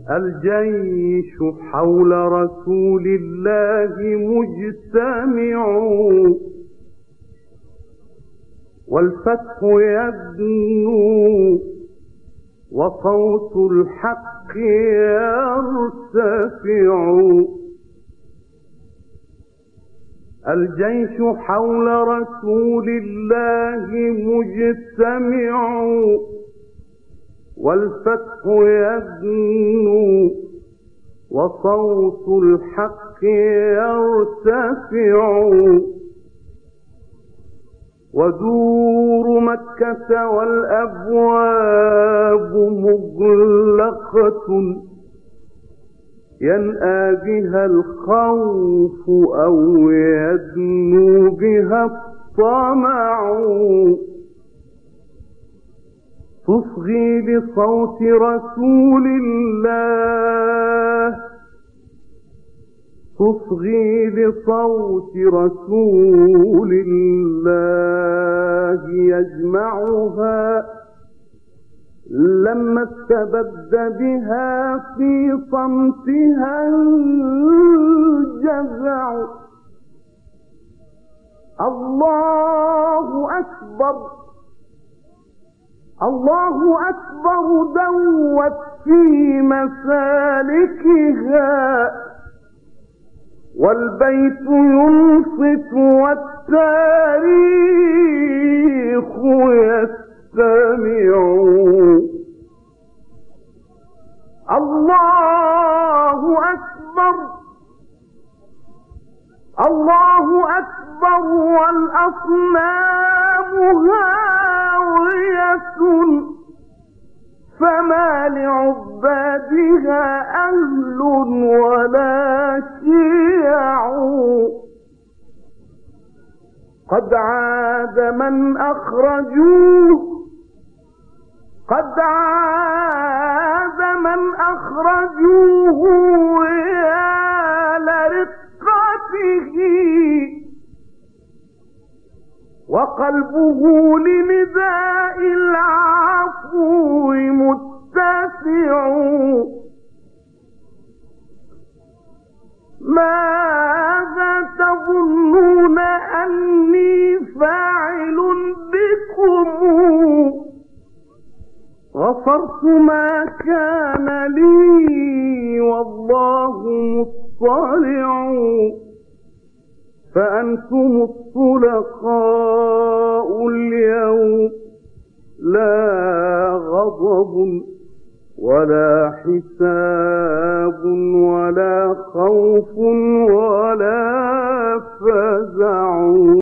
الجيش حول رسول الله مجتمع، والفتح يدنو وصوت الحق يرتفع. الجيش حول رسول الله مجتمع، والفتح يدنو وصوت الحق يرتفع. ودور مكة والأبواب مغلقة، ينأى بها الخوف أو يدنو بها الطمع. تصغي لصوت رسول الله، تصغي لصوت رسول الله، يجمعها لما استبد بها في صمتها الجزع. الله أكبر، الله أكبر دوت في مسالكها، والبيت ينصت والتاريخ يستمع. الله أكبر، الله أكبر، والأصنام هاوية، فما لعبادها أهل ولا شيع. قد عاد من أخرجوه، قد عاد من أخرجوه ويا لرقته، وقلبه لنداء العفو متسع. ماذا تظنون أني فاعل بكم؟ غفرت ما كان لي والله مطلع، فأنتم الطلقاء اليوم، لا غضب ولا حساب ولا خوف ولا فزع.